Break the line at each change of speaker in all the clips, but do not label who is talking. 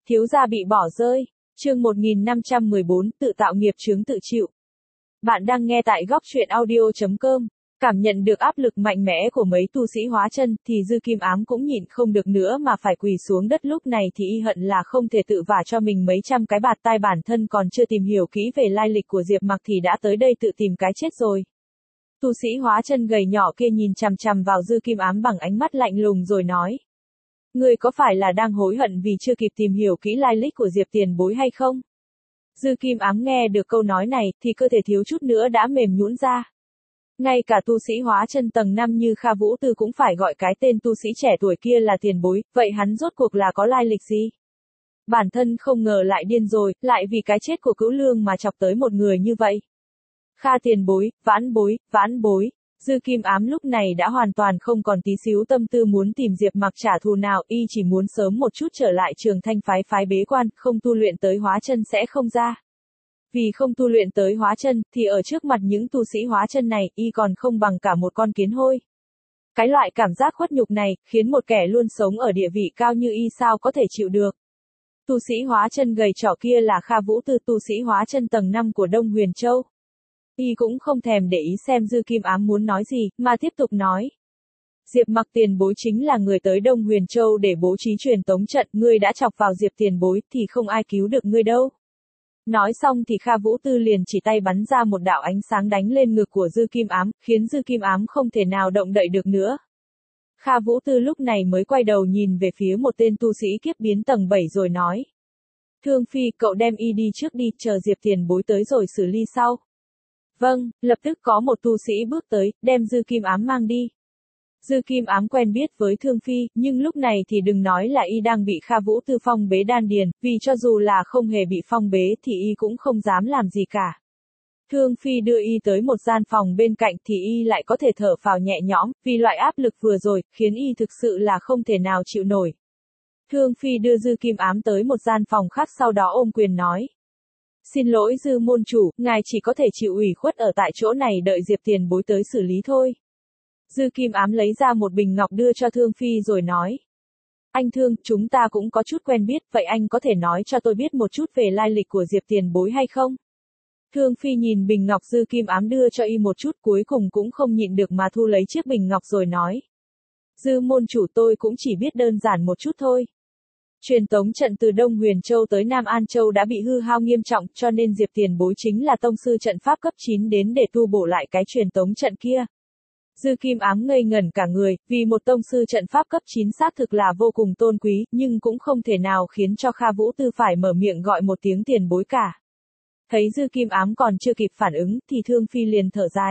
Thiếu gia bị bỏ rơi. Chương 1514, tự tạo nghiệp chướng tự chịu. Bạn đang nghe tại góc truyện audio.com. Cảm nhận được áp lực mạnh mẽ của mấy tu sĩ hóa chân, thì Dư Kim Ám cũng nhịn không được nữa mà phải quỳ xuống đất. Lúc này thì y hận là không thể tự vả cho mình mấy trăm cái bạt tai, bản thân còn chưa tìm hiểu kỹ về lai lịch của Diệp Mặc thì đã tới đây tự tìm cái chết rồi. Tu sĩ hóa chân gầy nhỏ kia nhìn chằm chằm vào Dư Kim Ám bằng ánh mắt lạnh lùng rồi nói: Ngươi có phải là đang hối hận vì chưa kịp tìm hiểu kỹ lai lịch của Diệp tiền bối hay không? Dư Kim Ám nghe được câu nói này thì cơ thể thiếu chút nữa đã mềm nhũn ra. Ngay cả tu sĩ hóa chân tầng 5 như Kha Vũ Tư cũng phải gọi cái tên tu sĩ trẻ tuổi kia là tiền bối, vậy hắn rốt cuộc là có lai lịch gì? Bản thân không ngờ lại điên rồi, lại vì cái chết của Cửu Lương mà chọc tới một người như vậy. Kha tiền bối, vãn bối. Dư Kim Ám lúc này đã hoàn toàn không còn tí xíu tâm tư muốn tìm Diệp Mặc trả thù nào, y chỉ muốn sớm một chút trở lại Trường Thanh phái bế quan, không tu luyện tới hóa chân sẽ không ra. Vì không tu luyện tới hóa chân, thì ở trước mặt những tu sĩ hóa chân này, y còn không bằng cả một con kiến hôi. Cái loại cảm giác khuất nhục này, khiến một kẻ luôn sống ở địa vị cao như y sao có thể chịu được. Tu sĩ hóa chân gầy trỏ kia là Kha Vũ Tư, tu sĩ hóa chân tầng 5 của Đông Huyền Châu. Y cũng không thèm để ý xem Dư Kim Ám muốn nói gì, mà tiếp tục nói. Diệp Mặc tiền bối chính là người tới Đông Huyền Châu để bố trí truyền tống trận, ngươi đã chọc vào Diệp tiền bối thì không ai cứu được ngươi đâu. Nói xong thì Kha Vũ Tư liền chỉ tay bắn ra một đạo ánh sáng đánh lên ngực của Dư Kim Ám, khiến Dư Kim Ám không thể nào động đậy được nữa. Kha Vũ Tư lúc này mới quay đầu nhìn về phía một tên tu sĩ kiếp biến tầng 7 rồi nói. Thương Phi, cậu đem y đi trước đi, chờ Diệp tiền bối tới rồi xử lý sau. Vâng, lập tức có một tu sĩ bước tới, đem Dư Kim Ám mang đi. Dư Kim Ám quen biết với Thương Phi, nhưng lúc này thì đừng nói là y đang bị Kha Vũ Tư phong bế đan điền, vì cho dù là không hề bị phong bế thì y cũng không dám làm gì cả. Thương Phi đưa y tới một gian phòng bên cạnh thì y lại có thể thở phào nhẹ nhõm, vì loại áp lực vừa rồi, khiến y thực sự là không thể nào chịu nổi. Thương Phi đưa Dư Kim Ám tới một gian phòng khác, sau đó ôm quyền nói. Xin lỗi Dư môn chủ, ngài chỉ có thể chịu ủy khuất ở tại chỗ này đợi Diệp tiền bối tới xử lý thôi. Dư Kim Ám lấy ra một bình ngọc đưa cho Thương Phi rồi nói. Anh Thương, chúng ta cũng có chút quen biết, vậy anh có thể nói cho tôi biết một chút về lai lịch của Diệp tiền bối hay không? Thương Phi nhìn bình ngọc Dư Kim Ám đưa cho y một chút, cuối cùng cũng không nhịn được mà thu lấy chiếc bình ngọc rồi nói. Dư môn chủ, tôi cũng chỉ biết đơn giản một chút thôi. Truyền tống trận từ Đông Huyền Châu tới Nam An Châu đã bị hư hao nghiêm trọng, cho nên Diệp tiền bối chính là tông sư trận pháp cấp 9 đến để tu bổ lại cái truyền tống trận kia. Dư Kim Ám ngây ngẩn cả người, vì một tông sư trận pháp cấp 9 xác thực là vô cùng tôn quý, nhưng cũng không thể nào khiến cho Kha Vũ Tư phải mở miệng gọi một tiếng tiền bối cả. Thấy Dư Kim Ám còn chưa kịp phản ứng, thì Thương Phi liền thở dài.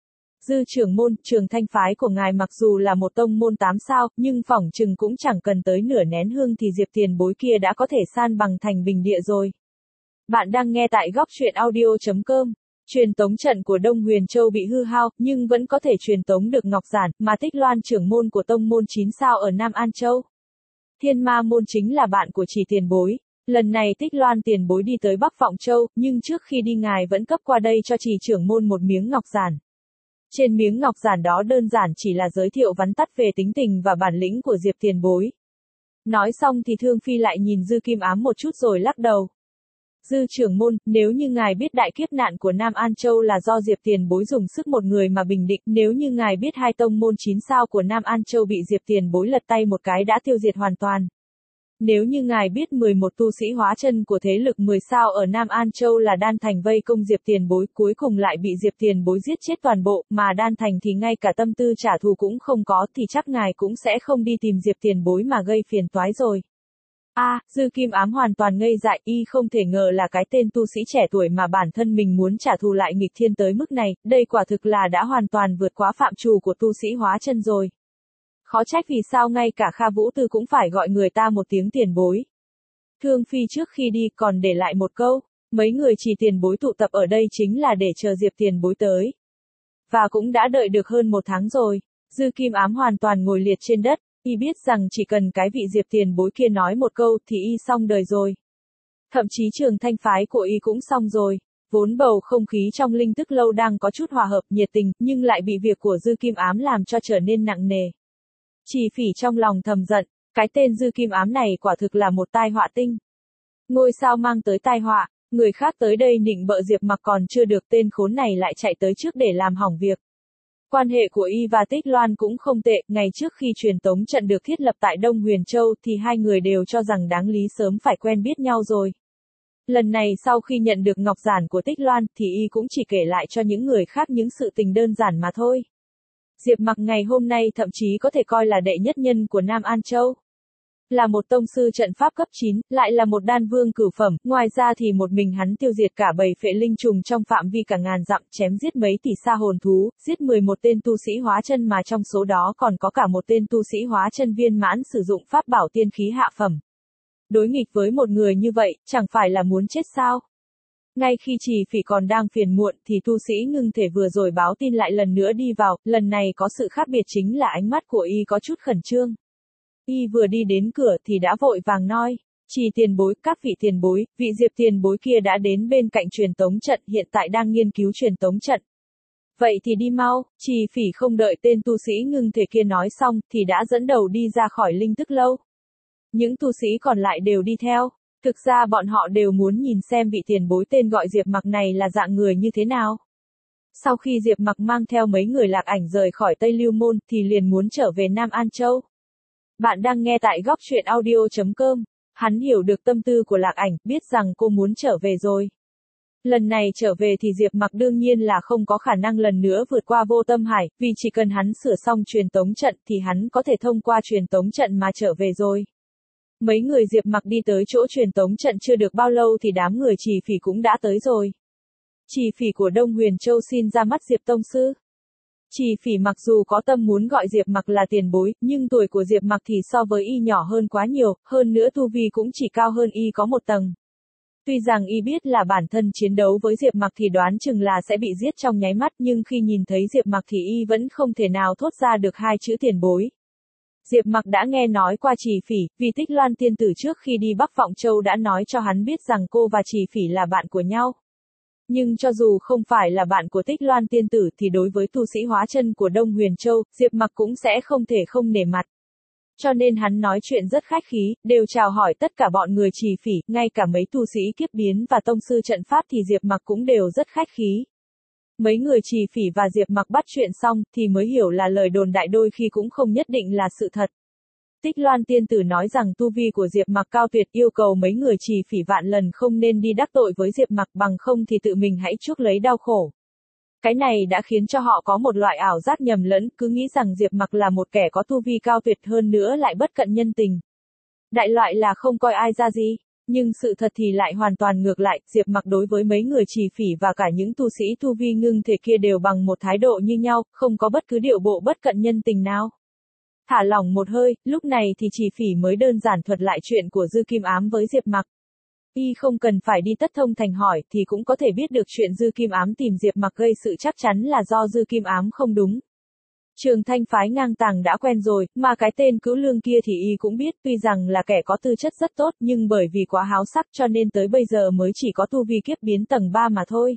Dư trưởng môn, Trường Thanh phái của ngài mặc dù là một tông môn 8 sao, nhưng phỏng chừng cũng chẳng cần tới nửa nén hương thì Diệp tiền bối kia đã có thể san bằng thành bình địa rồi. Bạn đang nghe tại góc truyện audio.com. Truyền tống trận của Đông Huyền Châu bị hư hao, nhưng vẫn có thể truyền tống được Ngọc Giản, mà Tích Loan trưởng môn của tông môn 9 sao ở Nam An Châu. Thiên Ma môn chính là bạn của Chỉ tiền bối. Lần này Tích Loan tiền bối đi tới Bắc Vọng Châu, nhưng trước khi đi ngài vẫn cấp qua đây cho Chỉ trưởng môn một miếng Ngọc Giản. Trên miếng Ngọc Giản đó đơn giản chỉ là giới thiệu vắn tắt về tính tình và bản lĩnh của Diệp tiền bối. Nói xong thì Thương Phi lại nhìn Dư Kim Ám một chút rồi lắc đầu. Dư trưởng môn, nếu như ngài biết đại kiếp nạn của Nam An Châu là do Diệp tiền bối dùng sức một người mà bình định, nếu như ngài biết hai tông môn 9 sao của Nam An Châu bị Diệp tiền bối lật tay một cái đã tiêu diệt hoàn toàn. Nếu như ngài biết 11 tu sĩ hóa chân của thế lực 10 sao ở Nam An Châu là Đan Thành vây công Diệp tiền bối, cuối cùng lại bị Diệp tiền bối giết chết toàn bộ, mà Đan Thành thì ngay cả tâm tư trả thù cũng không có, thì chắc ngài cũng sẽ không đi tìm Diệp tiền bối mà gây phiền toái rồi. Dư Kim Ám hoàn toàn ngây dại, y không thể ngờ là cái tên tu sĩ trẻ tuổi mà bản thân mình muốn trả thù lại nghịch thiên tới mức này, đây quả thực là đã hoàn toàn vượt quá phạm trù của tu sĩ hóa chân rồi. Khó trách vì sao ngay cả Kha Vũ Tư cũng phải gọi người ta một tiếng tiền bối. Thương Phi trước khi đi còn để lại một câu, mấy người Chỉ tiền bối tụ tập ở đây chính là để chờ Diệp tiền bối tới. Và cũng đã đợi được hơn một tháng rồi, Dư Kim Ám hoàn toàn ngồi liệt trên đất. Y biết rằng chỉ cần cái vị Diệp tiền bối kia nói một câu thì y xong đời rồi. Thậm chí Trường Thanh phái của y cũng xong rồi. Vốn bầu không khí trong Linh Tức lâu đang có chút hòa hợp nhiệt tình, nhưng lại bị việc của Dư Kim Ám làm cho trở nên nặng nề. Chỉ Phỉ trong lòng thầm giận, cái tên Dư Kim Ám này quả thực là một tai họa tinh. Ngôi sao mang tới tai họa, người khác tới đây nịnh bợ Diệp Mặc còn chưa được tên khốn này lại chạy tới trước để làm hỏng việc. Quan hệ của y và Tích Loan cũng không tệ, ngày trước khi truyền tống trận được thiết lập tại Đông Huyền Châu thì hai người đều cho rằng đáng lý sớm phải quen biết nhau rồi. Lần này sau khi nhận được ngọc giản của Tích Loan thì y cũng chỉ kể lại cho những người khác những sự tình đơn giản mà thôi. Diệp Mặc ngày hôm nay thậm chí có thể coi là đệ nhất nhân của Nam An Châu. Là một tông sư trận pháp cấp 9, lại là một đan vương cửu phẩm, ngoài ra thì một mình hắn tiêu diệt cả bầy phệ linh trùng trong phạm vi cả ngàn dặm, chém giết mấy tỷ sa hồn thú, giết 11 tên tu sĩ hóa chân mà trong số đó còn có cả một tên tu sĩ hóa chân viên mãn sử dụng pháp bảo tiên khí hạ phẩm. Đối nghịch với một người như vậy, chẳng phải là muốn chết sao? Ngay khi Trì Phỉ còn đang phiền muộn thì tu sĩ ngưng thể vừa rồi báo tin lại lần nữa đi vào, lần này có sự khác biệt chính là ánh mắt của y có chút khẩn trương. Y vừa đi đến cửa thì đã vội vàng nói, Trì tiền bối, các vị tiền bối, vị Diệp tiền bối kia đã đến bên cạnh truyền tống trận, hiện tại đang nghiên cứu truyền tống trận. Vậy thì đi mau. Trì Phỉ không đợi tên tu sĩ ngưng thể kia nói xong thì đã dẫn đầu đi ra khỏi linh tức lâu. Những tu sĩ còn lại đều đi theo. Thực ra bọn họ đều muốn nhìn xem vị tiền bối tên gọi Diệp Mặc này là dạng người như thế nào. Sau khi Diệp Mặc mang theo mấy người Lạc Ảnh rời khỏi Tây Lưu Môn thì liền muốn trở về Nam An Châu. Bạn đang nghe tại góc truyện audio.com. Hắn hiểu được tâm tư của Lạc Ảnh, biết rằng cô muốn trở về rồi. Lần này trở về thì Diệp Mặc đương nhiên là không có khả năng lần nữa vượt qua vô tâm hải, vì chỉ cần hắn sửa xong truyền tống trận thì hắn có thể thông qua truyền tống trận mà trở về rồi. Mấy người Diệp Mặc đi tới chỗ truyền tống trận chưa được bao lâu thì đám người Trì Phỉ cũng đã tới rồi. Trì Phỉ của Đông Huyền Châu xin ra mắt Diệp tông sư. Trì Phỉ mặc dù có tâm muốn gọi Diệp Mặc là tiền bối, nhưng tuổi của Diệp Mặc thì so với y nhỏ hơn quá nhiều, hơn nữa tu vi cũng chỉ cao hơn y có một tầng. Tuy rằng y biết là bản thân chiến đấu với Diệp Mặc thì đoán chừng là sẽ bị giết trong nháy mắt, nhưng khi nhìn thấy Diệp Mặc thì y vẫn không thể nào thốt ra được hai chữ tiền bối. Diệp Mặc đã nghe nói qua Trì Phỉ, vì Tích Loan tiên tử trước khi đi Bắc Vọng Châu đã nói cho hắn biết rằng cô và Trì Phỉ là bạn của nhau. Nhưng cho dù không phải là bạn của Tích Loan tiên tử thì đối với tu sĩ hóa chân của Đông Huyền Châu, Diệp Mặc cũng sẽ không thể không nể mặt. Cho nên hắn nói chuyện rất khách khí, đều chào hỏi tất cả bọn người Trì Phỉ, ngay cả mấy tu sĩ kiếp biến và tông sư trận pháp thì Diệp Mặc cũng đều rất khách khí. Mấy người Trì Phỉ và Diệp Mặc bắt chuyện xong thì mới hiểu là lời đồn đại đôi khi cũng không nhất định là sự thật. Tích Loan tiên tử nói rằng tu vi của Diệp Mặc cao tuyệt, yêu cầu mấy người Trì Phỉ vạn lần không nên đi đắc tội với Diệp Mặc, bằng không thì tự mình hãy chuốc lấy đau khổ. Cái này đã khiến cho họ có một loại ảo giác nhầm lẫn, cứ nghĩ rằng Diệp Mặc là một kẻ có tu vi cao tuyệt hơn nữa lại bất cận nhân tình. Đại loại là không coi ai ra gì. Nhưng sự thật thì lại hoàn toàn ngược lại, Diệp Mặc đối với mấy người Trì Phỉ và cả những tu sĩ tu vi ngưng thể kia đều bằng một thái độ như nhau, không có bất cứ điệu bộ bất cận nhân tình nào. Thả lỏng một hơi, lúc này thì Trì Phỉ mới đơn giản thuật lại chuyện của Dư Kim Ám với Diệp Mặc. Y không cần phải đi Tất Thông Thành hỏi thì cũng có thể biết được chuyện Dư Kim Ám tìm Diệp Mặc gây sự chắc chắn là do Dư Kim Ám không đúng. Trường Thanh phái ngang tàng đã quen rồi, mà cái tên Cửu Lương kia thì y cũng biết, tuy rằng là kẻ có tư chất rất tốt nhưng bởi vì quá háo sắc cho nên tới bây giờ mới chỉ có tu vi kiếp biến tầng 3 mà thôi.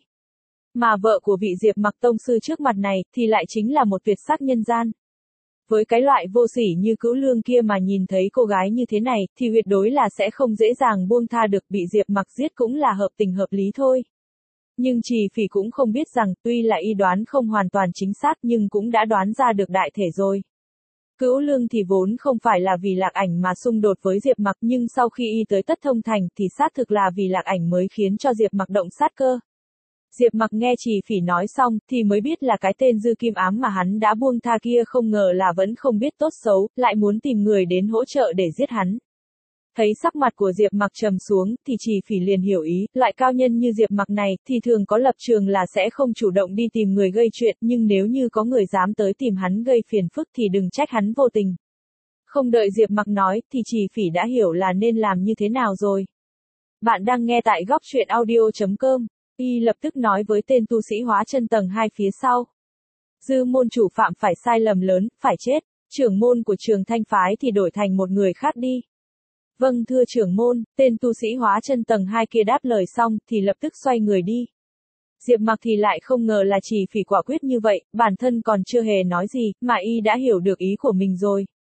Mà vợ của vị Diệp Mặc tông sư trước mặt này thì lại chính là một tuyệt sắc nhân gian. Với cái loại vô sỉ như Cửu Lương kia mà nhìn thấy cô gái như thế này thì tuyệt đối là sẽ không dễ dàng buông tha được, bị Diệp Mặc giết cũng là hợp tình hợp lý thôi. Nhưng Trì Phỉ cũng không biết rằng, tuy là y đoán không hoàn toàn chính xác nhưng cũng đã đoán ra được đại thể rồi. Cửu Lương thì vốn không phải là vì Lạc Ảnh mà xung đột với Diệp Mặc, nhưng sau khi y tới Tất Thông Thành thì xác thực là vì Lạc Ảnh mới khiến cho Diệp Mặc động sát cơ. Diệp Mặc nghe Trì Phỉ nói xong thì mới biết là cái tên Dư Kim Ám mà hắn đã buông tha kia không ngờ là vẫn không biết tốt xấu, lại muốn tìm người đến hỗ trợ để giết hắn. Thấy sắc mặt của Diệp Mặc trầm xuống thì Trì Phỉ liền hiểu ý, loại cao nhân như Diệp Mặc này thì thường có lập trường là sẽ không chủ động đi tìm người gây chuyện, nhưng nếu như có người dám tới tìm hắn gây phiền phức thì đừng trách hắn vô tình. Không đợi Diệp Mặc nói thì Trì Phỉ đã hiểu là nên làm như thế nào rồi. Bạn đang nghe tại góc truyện audio.com. Y lập tức nói với tên tu sĩ hóa chân tầng 2 phía sau. Dư môn chủ phạm phải sai lầm lớn, phải chết. Trưởng môn của Trường Thanh phái thì đổi thành một người khác đi. Vâng thưa trưởng môn, tên tu sĩ hóa chân tầng 2 kia đáp lời xong thì lập tức xoay người đi. Diệp Mặc thì lại không ngờ là Trì Phỉ quả quyết như vậy, bản thân còn chưa hề nói gì mà y đã hiểu được ý của mình rồi.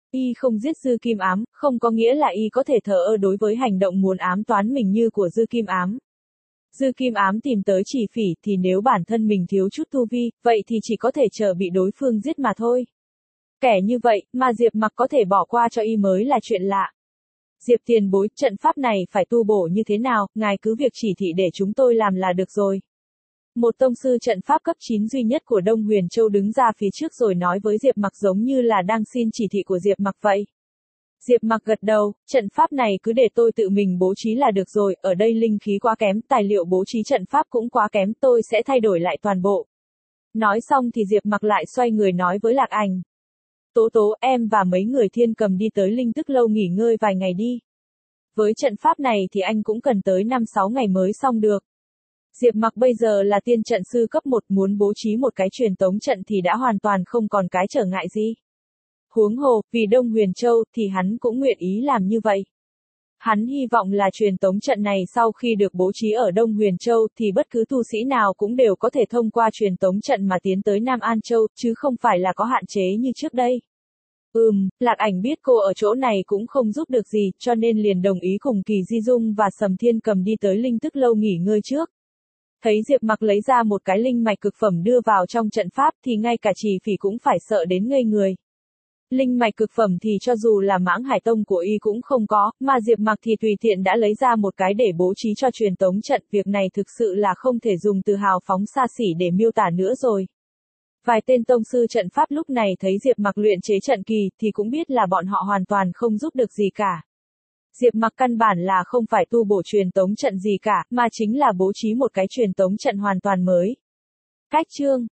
Y không giết Dư Kim Ám, không có nghĩa là Y có thể thờ ơ đối với hành động muốn ám toán mình như của Dư Kim Ám. Dư Kim Ám tìm tới Chỉ Phỉ thì nếu bản thân mình thiếu chút tu vi, vậy thì chỉ có thể chờ bị đối phương giết mà thôi. Kẻ như vậy, mà Diệp Mặc có thể bỏ qua cho Y mới là chuyện lạ. Diệp tiền bối, trận pháp này phải tu bổ như thế nào, ngài cứ việc chỉ thị để chúng tôi làm là được rồi. Một tông sư trận pháp cấp 9 duy nhất của Đông Huyền Châu đứng ra phía trước rồi nói với Diệp Mặc giống như là đang xin chỉ thị của Diệp Mặc vậy. Diệp Mặc gật đầu, trận pháp này cứ để tôi tự mình bố trí là được rồi, ở đây linh khí quá kém, tài liệu bố trí trận pháp cũng quá kém, tôi sẽ thay đổi lại toàn bộ. Nói xong thì Diệp Mặc lại xoay người nói với Lạc Ảnh. Tố tố, em và mấy người Thiên Cầm đi tới Linh Tức Lâu nghỉ ngơi vài ngày đi. Với trận pháp này thì anh cũng cần tới 5-6 ngày mới xong được. Diệp Mặc bây giờ là tiên trận sư cấp 1, muốn bố trí một cái truyền tống trận thì đã hoàn toàn không còn cái trở ngại gì. Huống hồ, vì Đông Huyền Châu thì hắn cũng nguyện ý làm như vậy. Hắn hy vọng là truyền tống trận này sau khi được bố trí ở Đông Huyền Châu thì bất cứ tu sĩ nào cũng đều có thể thông qua truyền tống trận mà tiến tới Nam An Châu, chứ không phải là có hạn chế như trước đây. Lạc Ảnh biết cô ở chỗ này cũng không giúp được gì, cho nên liền đồng ý cùng Kỳ Di Dung và Sầm Thiên Cầm đi tới Linh Tức Lâu nghỉ ngơi trước. Thấy Diệp Mặc lấy ra một cái linh mạch cực phẩm đưa vào trong trận pháp thì ngay cả Chỉ Phỉ cũng phải sợ đến ngây người. Linh mạch cực phẩm thì cho dù là Mãng Hải Tông của Y cũng không có, mà Diệp Mặc thì tùy tiện đã lấy ra một cái để bố trí cho truyền tống trận, việc này thực sự là không thể dùng từ hào phóng xa xỉ để miêu tả nữa rồi. Vài tên tông sư trận pháp lúc này thấy Diệp Mặc luyện chế trận kỳ thì cũng biết là bọn họ hoàn toàn không giúp được gì cả. Diệp Mặc căn bản là không phải tu bổ truyền tống trận gì cả, mà chính là bố trí một cái truyền tống trận hoàn toàn mới. Cách chương